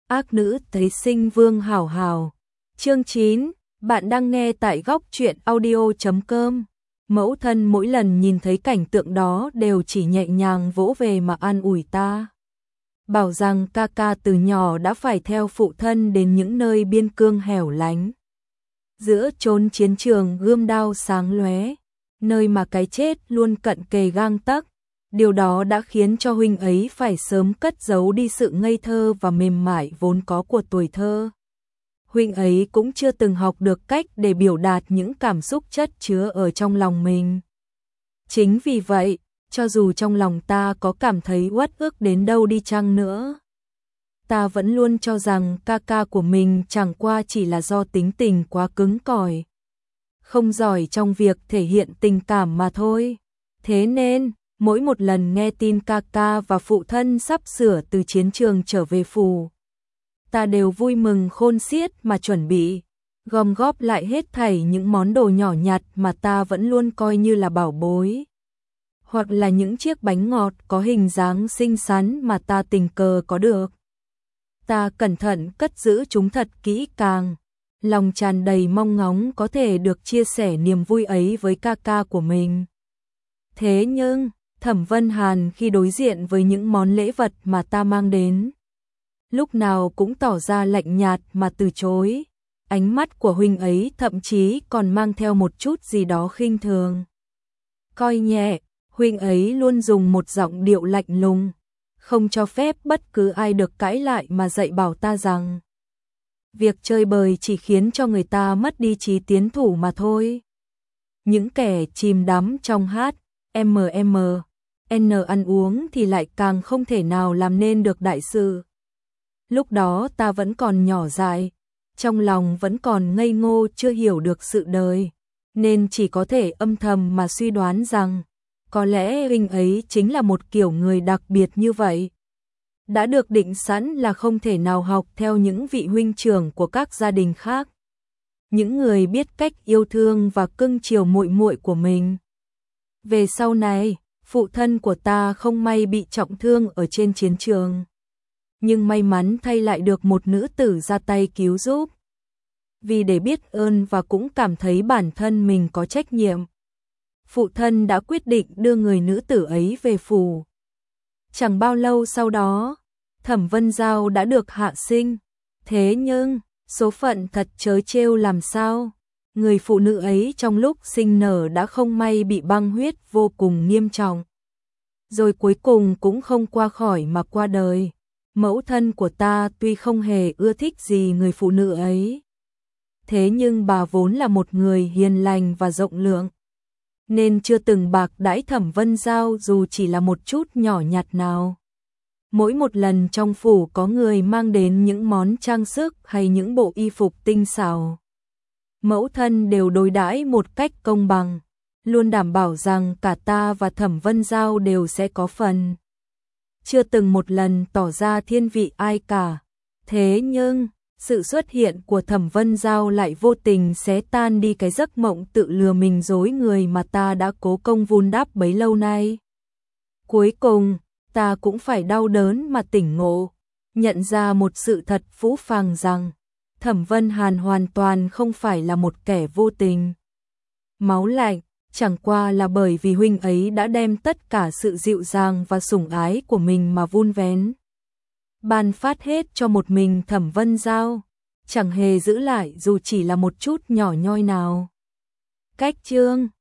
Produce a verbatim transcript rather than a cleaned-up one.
Ác nữ thấy sinh vương hảo hảo. Chương chín, bạn đang nghe tại góc truyện audio chấm com. Mẫu thân mỗi lần nhìn thấy cảnh tượng đó đều chỉ nhẹ nhàng vỗ về mà an ủi ta. Bảo rằng ca ca từ nhỏ đã phải theo phụ thân đến những nơi biên cương hẻo lánh. Giữa chốn chiến trường gươm đao sáng lóe, nơi mà cái chết luôn cận kề gang tấc. Điều đó đã khiến cho huynh ấy phải sớm cất giấu đi sự ngây thơ và mềm mại vốn có của tuổi thơ. Huynh ấy cũng chưa từng học được cách để biểu đạt những cảm xúc chất chứa ở trong lòng mình. Chính vì vậy, cho dù trong lòng ta có cảm thấy uất ức đến đâu đi chăng nữa, ta vẫn luôn cho rằng ca ca của mình chẳng qua chỉ là do tính tình quá cứng cỏi, không giỏi trong việc thể hiện tình cảm mà thôi. Thế nên, mỗi một lần nghe tin ca ca và phụ thân sắp sửa từ chiến trường trở về phủ, ta đều vui mừng khôn xiết mà chuẩn bị, gom góp lại hết thảy những món đồ nhỏ nhặt mà ta vẫn luôn coi như là bảo bối. Hoặc là những chiếc bánh ngọt có hình dáng xinh xắn mà ta tình cờ có được. Ta cẩn thận cất giữ chúng thật kỹ càng, lòng tràn đầy mong ngóng có thể được chia sẻ niềm vui ấy với ca ca của mình. Thế nhưng, Thẩm Vân Hàn khi đối diện với những món lễ vật mà ta mang đến, lúc nào cũng tỏ ra lạnh nhạt mà từ chối. Ánh mắt của huynh ấy thậm chí còn mang theo một chút gì đó khinh thường. Coi nhẹ, huynh ấy luôn dùng một giọng điệu lạnh lùng, không cho phép bất cứ ai được cãi lại mà dạy bảo ta rằng việc chơi bời chỉ khiến cho người ta mất đi trí tiến thủ mà thôi. Những kẻ chìm đắm trong hát, em em, N ăn uống thì lại càng không thể nào làm nên được đại sự. Lúc đó ta vẫn còn nhỏ dại, trong lòng vẫn còn ngây ngô chưa hiểu được sự đời, nên chỉ có thể âm thầm mà suy đoán rằng có lẽ huynh ấy chính là một kiểu người đặc biệt như vậy. Đã được định sẵn là không thể nào học theo những vị huynh trưởng của các gia đình khác. Những người biết cách yêu thương và cưng chiều muội muội của mình. Về sau này, phụ thân của ta không may bị trọng thương ở trên chiến trường, nhưng may mắn thay lại được một nữ tử ra tay cứu giúp. Vì để biết ơn và cũng cảm thấy bản thân mình có trách nhiệm, phụ thân đã quyết định đưa người nữ tử ấy về phủ. Chẳng bao lâu sau đó, Thẩm Vân Giao đã được hạ sinh. Thế nhưng, số phận thật trớ trêu làm sao? Người phụ nữ ấy trong lúc sinh nở đã không may bị băng huyết vô cùng nghiêm trọng, rồi cuối cùng cũng không qua khỏi mà qua đời. Mẫu thân của ta tuy không hề ưa thích gì người phụ nữ ấy, thế nhưng bà vốn là một người hiền lành và rộng lượng, nên chưa từng bạc đãi Thẩm Vân Giao dù chỉ là một chút nhỏ nhặt nào. Mỗi một lần trong phủ có người mang đến những món trang sức hay những bộ y phục tinh xảo, mẫu thân đều đối đãi một cách công bằng, luôn đảm bảo rằng cả ta và Thẩm Vân Giao đều sẽ có phần. Chưa từng một lần tỏ ra thiên vị ai cả. Thế nhưng, sự xuất hiện của Thẩm Vân Giao lại vô tình xé tan đi cái giấc mộng tự lừa mình dối người mà ta đã cố công vun đắp bấy lâu nay. Cuối cùng, ta cũng phải đau đớn mà tỉnh ngộ, nhận ra một sự thật phũ phàng rằng Thẩm Vân Hàn hoàn toàn không phải là một kẻ vô tình, máu lạnh, chẳng qua là bởi vì huynh ấy đã đem tất cả sự dịu dàng và sủng ái của mình mà vun vén, ban phát hết cho một mình Thẩm Vân Giao, chẳng hề giữ lại dù chỉ là một chút nhỏ nhoi nào. Cách chương